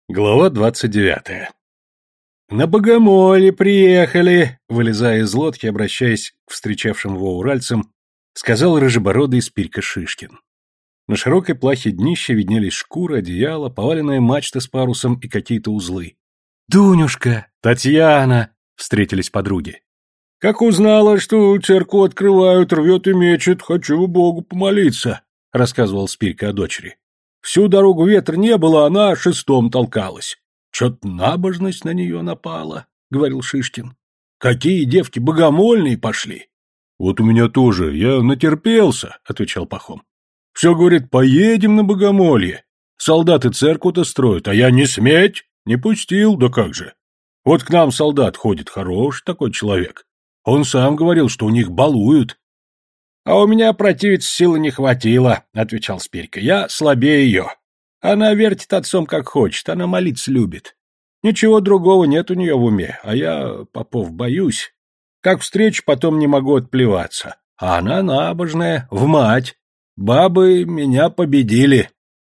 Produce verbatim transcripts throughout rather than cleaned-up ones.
Глава двадцать девятая. «На Богомоле приехали!» — вылезая из лодки, обращаясь к встречавшим его уральцам, сказал рыжебородый Спирька Шишкин. На широкой плахе днища виднелись шкуры, одеяло, поваленная мачта с парусом и какие-то узлы. «Дунюшка! Татьяна!» — встретились подруги. «Как узнала, что церковь открывают, рвет и мечет, хочу Богу помолиться», — рассказывал Спирька о дочери. «Всю дорогу ветра не было, она шестом толкалась. Чё-то набожность на нее напала», — говорил Шишкин. «Какие девки богомольные пошли!» «Вот у меня тоже, я натерпелся», — отвечал Пахом. «Все, говорит, поедем на богомолье. Солдаты церковь-то строят, а я не сметь, не пустил, да как же. Вот к нам солдат ходит, хороший такой человек. Он сам говорил, что у них балуют». «А у меня противиться силы не хватило», — отвечал Спирька. «Я слабее ее. Она вертит отцом как хочет, она молиться любит. Ничего другого нет у нее в уме, а я, попов, боюсь. Как встречу, потом не могу отплеваться. А она набожная, в мать. Бабы меня победили».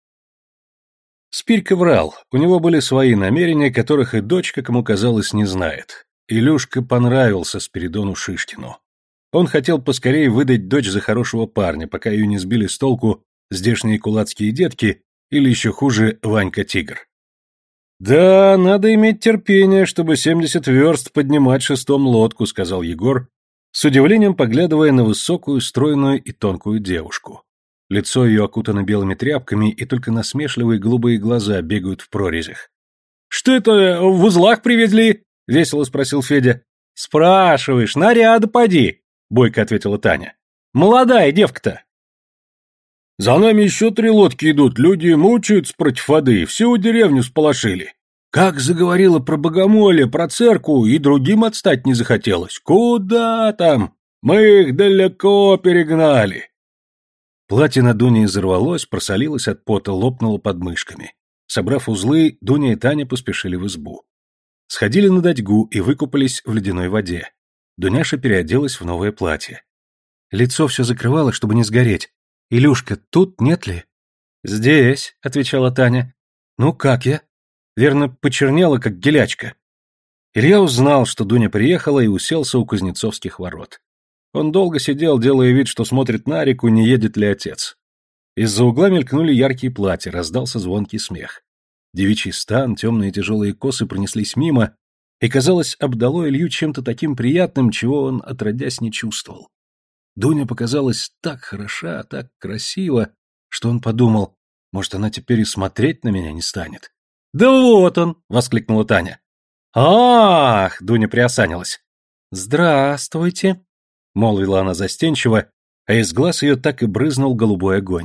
Спирька врал, у него были свои намерения, которых и дочь, как ему казалось, не знает. Илюшка понравился Спиридону Шишкину. Он хотел поскорее выдать дочь за хорошего парня, пока ее не сбили с толку здешние кулацкие детки или еще хуже Ванька-тигр. «Да, надо иметь терпение, чтобы семьдесят верст поднимать шестом лодку», — сказал Егор, с удивлением поглядывая на высокую, стройную и тонкую девушку. Лицо ее окутано белыми тряпками, и только насмешливые голубые глаза бегают в прорезях. «Что это, в узлах привезли?» — весело спросил Федя. «Спрашиваешь, наряда поди», — бойко ответила Таня. «Молодая девка-то». «За нами еще три лодки идут, люди мучаются против воды, всю деревню сполошили. Как заговорила про богомолье, про церковь, и другим отстать не захотелось. Куда там? Мы их далеко перегнали». Платье на Дуне изорвалось, просолилось от пота, лопнуло под мышками. Собрав узлы, Дуня и Таня поспешили в избу. Сходили на датьгу и выкупались в ледяной воде. Дуняша переоделась в новое платье. Лицо все закрывало, чтобы не сгореть. «Илюшка, тут нет ли?» «Здесь», — отвечала Таня. «Ну, как я?» Верно, почернела, как гелячка. Илья узнал, что Дуня приехала, и уселся у Кузнецовских ворот. Он долго сидел, делая вид, что смотрит на реку, не едет ли отец. Из-за угла мелькнули яркие платья, раздался звонкий смех. Девичий стан, темные тяжелые косы пронеслись мимо, и, казалось, обдало Илью чем-то таким приятным, чего он, отродясь, не чувствовал. Дуня показалась так хороша, так красива, что он подумал, может, она теперь и смотреть на меня не станет. «Да вот он!» — воскликнула Таня. «Ах!» — Дуня приосанилась. «Здравствуйте!» — молвила она застенчиво, а из глаз ее так и брызнул голубой огонь.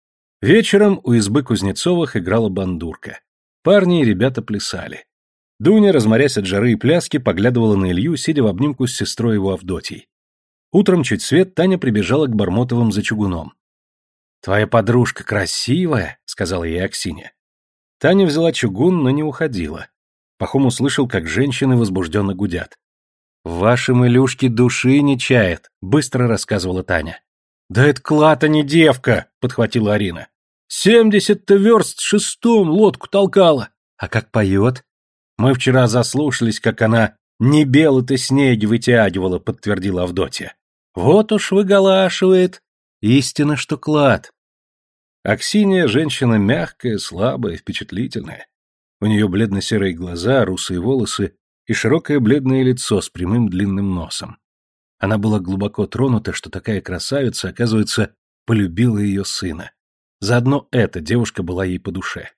Вечером у избы Кузнецовых играла бандурка. Парни и ребята плясали. Дуня, разморясь от жары и пляски, поглядывала на Илью, сидя в обнимку с сестрой его Авдотьей. Утром чуть свет Таня прибежала к Бармотовым за чугуном. «Твоя подружка красивая», — сказала ей Аксинья. Таня взяла чугун, но не уходила. Пахом услышал, как женщины возбужденно гудят. «В вашем Илюшке души не чает», — быстро рассказывала Таня. «Да это клад, а не девка», — подхватила Арина. «Семьдесят-то верст шестом лодку толкала. А как поет?» «Мы вчера заслушались, как она не белый-то снеги вытягивала», — подтвердила Авдотья. «Вот уж выголашивает. Истина, что клад». Аксинья — женщина мягкая, слабая, впечатлительная. У нее бледно-серые глаза, русые волосы и широкое бледное лицо с прямым длинным носом. Она была глубоко тронута, что такая красавица, оказывается, полюбила ее сына. Заодно эта девушка была ей по душе.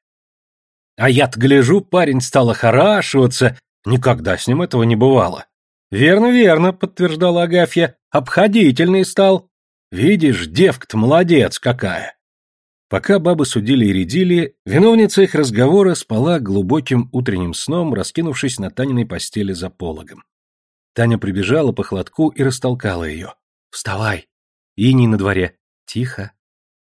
«А я-то гляжу, парень стал охорашиваться. Никогда с ним этого не бывало». «Верно, верно», — подтверждала Агафья. «Обходительный стал. Видишь, девка-то молодец какая». Пока бабы судили и рядили, виновница их разговора спала глубоким утренним сном, раскинувшись на Таниной постели за пологом. Таня прибежала по холодку и растолкала ее. «Вставай! Иней на дворе! Тихо!»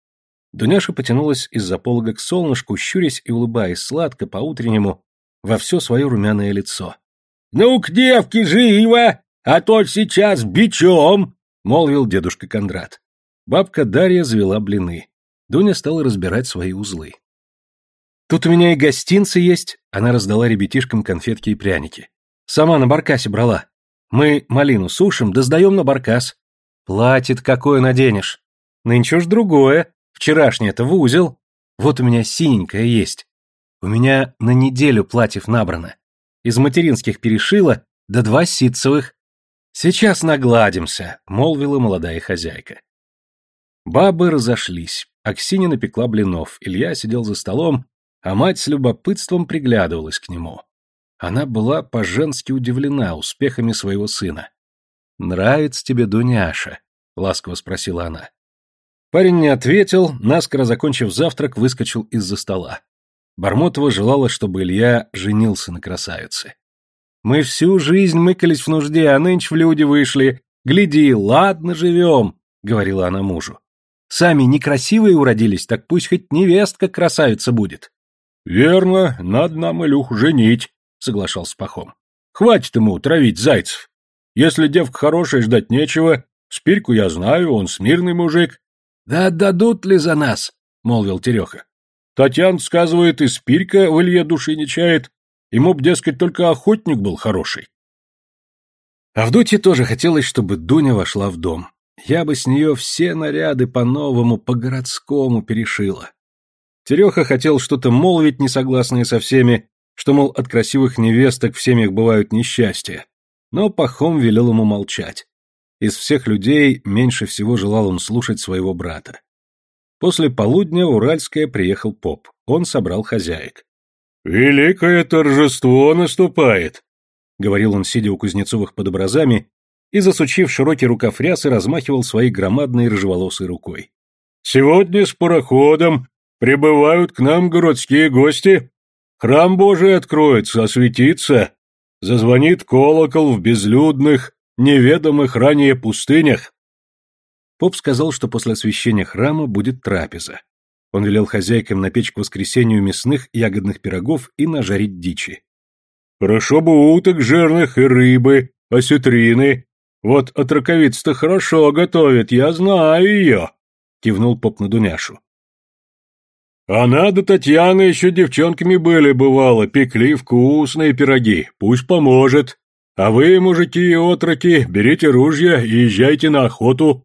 Дуняша потянулась из-за полога к солнышку, щурясь и улыбаясь сладко по-утреннему во все свое румяное лицо. «Ну-ка, девки, живо, а то сейчас бичом!» — молвил дедушка Кондрат. Бабка Дарья завела блины. Дуня стала разбирать свои узлы. Тут у меня и гостинцы есть. Она раздала ребятишкам конфетки и пряники. Сама на баркасе брала. Мы малину сушим, да сдаем на баркас. Платье-то какое наденешь? Нынче уж другое. Вчерашнее-то в узел. Вот у меня синенькое есть. У меня на неделю платьев набрано. Из материнских перешила, да два ситцевых. Сейчас нагладимся, молвила молодая хозяйка. Бабы разошлись. Аксинья напекла блинов, Илья сидел за столом, а мать с любопытством приглядывалась к нему. Она была по-женски удивлена успехами своего сына. «Нравится тебе Дуняша?» — ласково спросила она. Парень не ответил, наскоро закончив завтрак, выскочил из-за стола. Бормотова желала, чтобы Илья женился на красавице. «Мы всю жизнь мыкались в нужде, а нынче в люди вышли. Гляди, ладно живем», — говорила она мужу. «Сами некрасивые уродились, так пусть хоть невестка красавица будет». «Верно, надо нам Илюху женить», — соглашался Пахом. «Хватит ему травить зайцев. Если девка хорошая, ждать нечего. Спирьку я знаю, он смирный мужик». «Да отдадут ли за нас?» — молвил Тереха. Татьяна сказывает, и Спирька в Илье души не чает. Ему б, дескать, только охотник был хороший. Авдотье тоже хотелось, чтобы Дуня вошла в дом. Я бы с нее все наряды по-новому, по-городскому перешила. Тереха хотел что-то молвить, несогласное со всеми, что, мол, от красивых невесток в семьях бывают несчастья. Но Пахом велел ему молчать. Из всех людей меньше всего желал он слушать своего брата. После полудня в Уральское приехал поп. Он собрал хозяек. «Великое торжество наступает», — говорил он, сидя у Кузнецовых под образами, и, засучив широкий рукав рясы, размахивал своей громадной рыжеволосой рукой. «Сегодня с пароходом прибывают к нам городские гости. Храм Божий откроется, осветится. Зазвонит колокол в безлюдных, неведомых ранее пустынях». Поп сказал, что после освящения храма будет трапеза. Он велел хозяйкам напечь к воскресению мясных ягодных пирогов и нажарить дичи. «Хорошо бы уток жирных и рыбы, осетрины. Вот от раковиц-то хорошо готовит, я знаю ее», — кивнул поп на Дуняшу. «Она да Татьяна еще девчонками были, бывало, пекли вкусные пироги, пусть поможет. А вы, мужики и отроки, берите ружья и езжайте на охоту».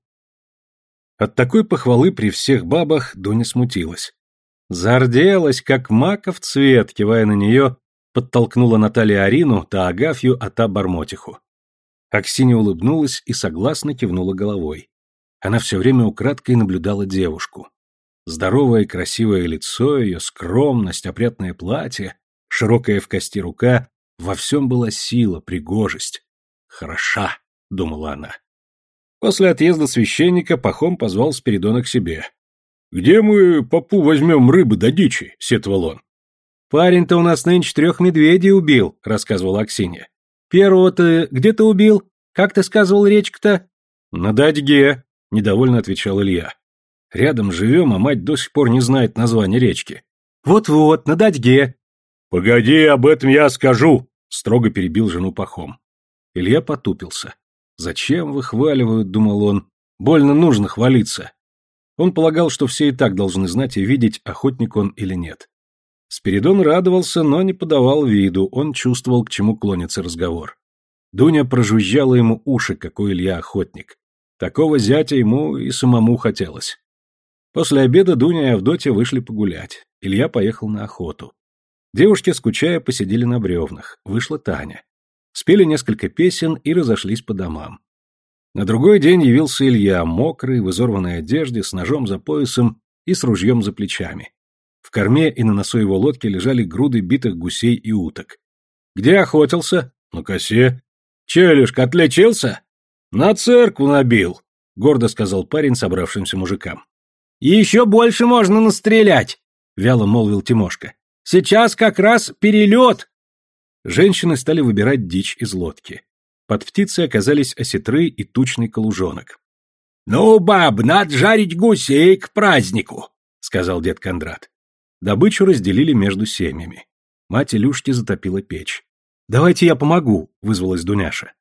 От такой похвалы при всех бабах Дуня смутилась. Зарделась, как маков цвет, кивая на нее, подтолкнула Наталья Арину, та Агафью, а та Бормотиху. Аксинья улыбнулась и согласно кивнула головой. Она все время украдкой наблюдала девушку. Здоровое и красивое лицо ее, скромность, опрятное платье, широкая в кости рука — во всем была сила, пригожесть. «Хороша», — думала она. После отъезда священника Пахом позвал Спиридона к себе. «Где мы попу возьмем рыбы да дичи?» — сетовал он. «Парень-то у нас нынче трех медведей убил», — рассказывала Аксинья. «Первого-то где ты убил? Как ты сказывал речка-то?» «На Дадьге», — недовольно отвечал Илья. «Рядом живем, а мать до сих пор не знает названия речки». «Вот-вот, на Дадьге». «Погоди, об этом я скажу», — строго перебил жену Пахом. Илья потупился. «Зачем выхваливают?» — думал он. «Больно нужно хвалиться». Он полагал, что все и так должны знать и видеть, охотник он или нет. Спиридон радовался, но не подавал виду, он чувствовал, к чему клонится разговор. Дуня прожужжала ему уши, какой Илья охотник. Такого зятя ему и самому хотелось. После обеда Дуня и Авдотья вышли погулять. Илья поехал на охоту. Девушки, скучая, посидели на бревнах. Вышла Таня. Спели несколько песен и разошлись по домам. На другой день явился Илья, мокрый, в изорванной одежде, с ножом за поясом и с ружьем за плечами. В корме и на носу его лодки лежали груды битых гусей и уток. «Где охотился?» «На косе». «Челюшка, отличился?» «На церкву набил», — гордо сказал парень собравшимся мужикам. «Еще больше можно настрелять», — вяло молвил Тимошка. «Сейчас как раз перелет». Женщины стали выбирать дичь из лодки. Под птицей оказались осетры и тучный калужонок. «Ну, баб, надо жарить гусей к празднику», — сказал дед Кондрат. Добычу разделили между семьями. Мать Илюшки затопила печь. «Давайте я помогу», — вызвалась Дуняша.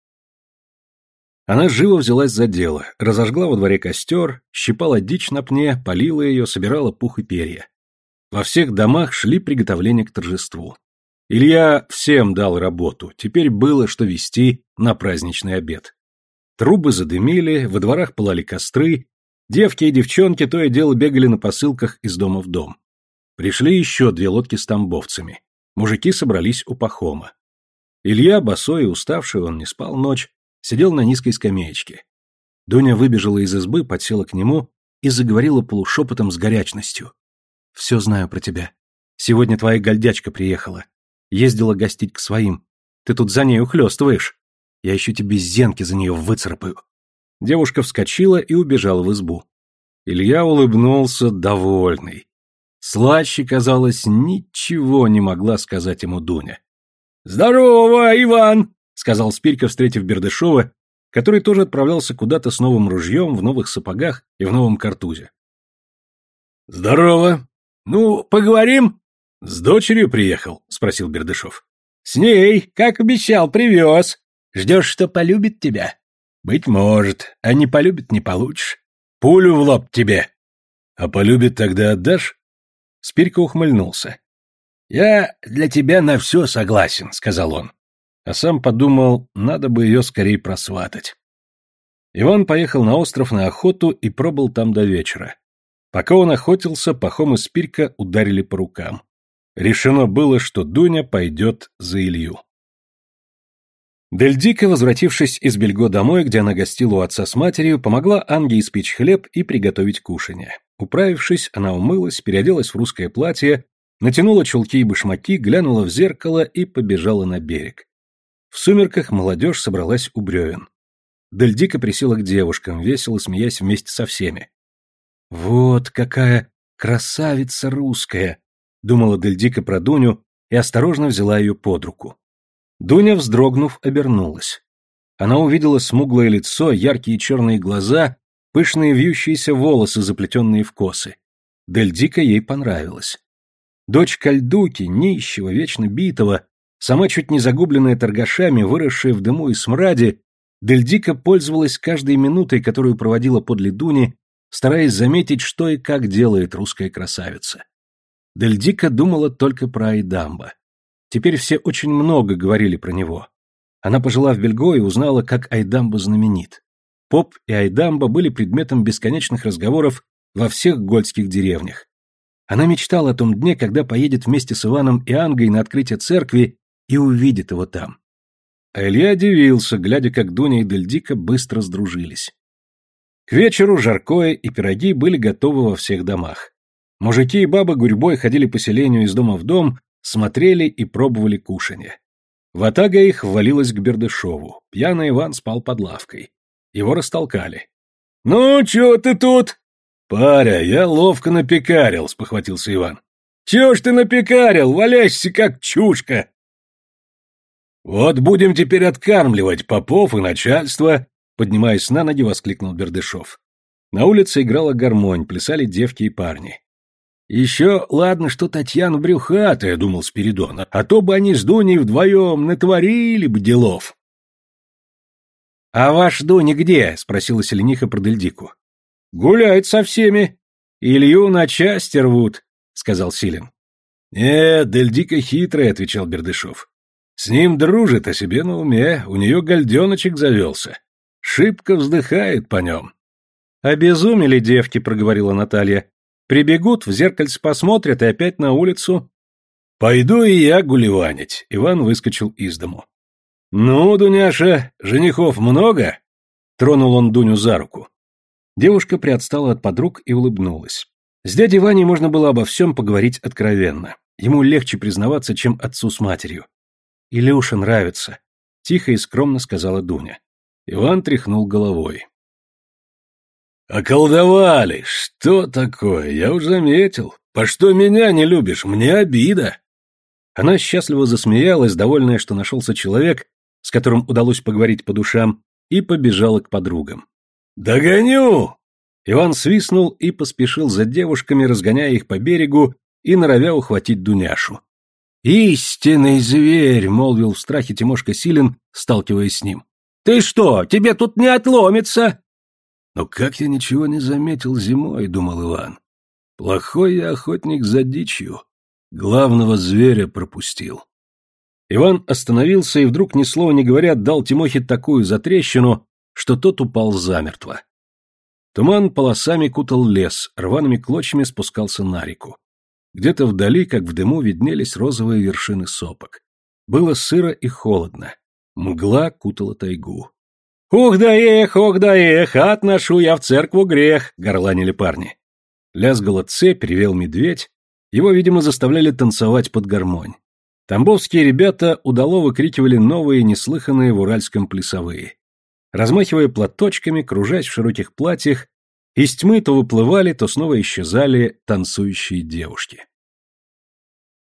Она живо взялась за дело, разожгла во дворе костер, щипала дичь на пне, полила ее, собирала пух и перья. Во всех домах шли приготовления к торжеству. Илья всем дал работу, теперь было что вести на праздничный обед. Трубы задымили, во дворах пылали костры, девки и девчонки то и дело бегали на посылках из дома в дом. Пришли еще две лодки с тамбовцами. Мужики собрались у Пахома. Илья, босой и уставший, он не спал ночь, сидел на низкой скамеечке. Дуня выбежала из избы, подсела к нему и заговорила полушепотом с горячностью. «Все знаю про тебя. Сегодня твоя гольдячка приехала. Ездила гостить к своим. Ты тут за ней ухлёстываешь. Я еще тебе зенки за нее выцарапаю». Девушка вскочила и убежала в избу. Илья улыбнулся, довольный. Слаще, казалось, ничего не могла сказать ему Дуня. «Здорово, Иван!» — сказал Спирька, встретив Бердышева, который тоже отправлялся куда-то с новым ружьем, в новых сапогах и в новом картузе. «Здорово! Ну, поговорим?» «С дочерью приехал?» — спросил Бердышев. «С ней, как обещал, привез. Ждешь, что полюбит тебя?» «Быть может, а не полюбит, не получишь. Пулю в лоб тебе». «А полюбит, тогда отдашь?» Спирька ухмыльнулся. «Я для тебя на все согласен», — сказал он. А сам подумал, надо бы ее скорее просватать. Иван поехал на остров на охоту и пробыл там до вечера. Пока он охотился, Пахом и Спирька ударили по рукам. Решено было, что Дуня пойдет за Илью. Дельдика, возвратившись из Бельго домой, где она гостила у отца с матерью, помогла Анге испечь хлеб и приготовить кушанье. Управившись, она умылась, переоделась в русское платье, натянула чулки и башмаки, глянула в зеркало и побежала на берег. В сумерках молодежь собралась у бревен. Дельдика присела к девушкам, весело смеясь вместе со всеми. «Вот какая красавица русская!» — думала Дельдика про Дуню и осторожно взяла ее под руку. Дуня, вздрогнув, обернулась. Она увидела смуглое лицо, яркие черные глаза, пышные вьющиеся волосы, заплетенные в косы. Дельдика ей понравилась. Дочь Кальдуки, нищего, вечно битого, сама чуть не загубленная торгашами, выросшая в дыму и смраде, Дельдика пользовалась каждой минутой, которую проводила подле Дуни, стараясь заметить, что и как делает русская красавица. Дельдика думала только про Айдамба. Теперь все очень много говорили про него. Она пожила в Бельго и узнала, как Айдамба знаменит. Поп и Айдамба были предметом бесконечных разговоров во всех гольдских деревнях. Она мечтала о том дне, когда поедет вместе с Иваном и Ангой на открытие церкви и увидит его там. А Илья удивился, глядя, как Дуня и Дельдика быстро сдружились. К вечеру жаркое и пироги были готовы во всех домах. Мужики и бабы гурьбой ходили по селению из дома в дом, смотрели и пробовали кушанье. Ватага их ввалилась к Бердышеву. Пьяный Иван спал под лавкой. Его растолкали. «Ну, чё ты тут?» «Паря, я ловко напекарил», — спохватился Иван. «Чё ж ты напекарил? Валяешься, как чушка!» «Вот будем теперь откармливать попов и начальство», — поднимаясь на ноги, воскликнул Бердышев. На улице играла гармонь, плясали девки и парни. «Еще ладно, что Татьяна брюхатая», — думал Спиридон, «а то бы они с Дуней вдвоем натворили бы делов». «А ваш Дуня где?» — спросила Селениха про Дельдику. «Гуляет со всеми. Илью на части рвут», — сказал Силин. «Нет, Дельдика хитрая», — отвечал Бердышев. «С ним дружит, о себе на уме, у нее гальденочек завелся. Шибко вздыхает по нем». «Обезумели девки», — проговорила Наталья. «Прибегут, в зеркальце посмотрят и опять на улицу». «Пойду и я гулеванить», — Иван выскочил из дому. «Ну, Дуняша, женихов много?» — тронул он Дуню за руку. Девушка приотстала от подруг и улыбнулась. С дядей Ваней можно было обо всем поговорить откровенно. Ему легче признаваться, чем отцу с матерью. «Илюша нравится», — тихо и скромно сказала Дуня. Иван тряхнул головой. «Околдовали! Что такое? Я уж заметил. По что меня не любишь? Мне обида!» Она счастливо засмеялась, довольная, что нашелся человек, с которым удалось поговорить по душам, и побежала к подругам. «Догоню!» Иван свистнул и поспешил за девушками, разгоняя их по берегу и норовя ухватить Дуняшу. «Истинный зверь!» — молвил в страхе Тимошка Силин, сталкиваясь с ним. «Ты что, тебе тут не отломится?» «Но как я ничего не заметил зимой», — думал Иван. Плохой я охотник за дичью. Главного зверя пропустил. Иван остановился и вдруг, ни слова не говоря, дал Тимохе такую затрещину, что тот упал замертво. Туман полосами кутал лес, рваными клочьями спускался на реку. Где-то вдали, как в дыму, виднелись розовые вершины сопок. Было сыро и холодно. Мгла кутала тайгу. «Ух да эх, ох да эх, отношу я в церкву грех!» — горланили парни. Лязгала цепь, ревел медведь. Его, видимо, заставляли танцевать под гармонь. Тамбовские ребята удало выкрикивали новые, неслыханные в уральском плясовые. Размахивая платочками, кружась в широких платьях, из тьмы то выплывали, то снова исчезали танцующие девушки.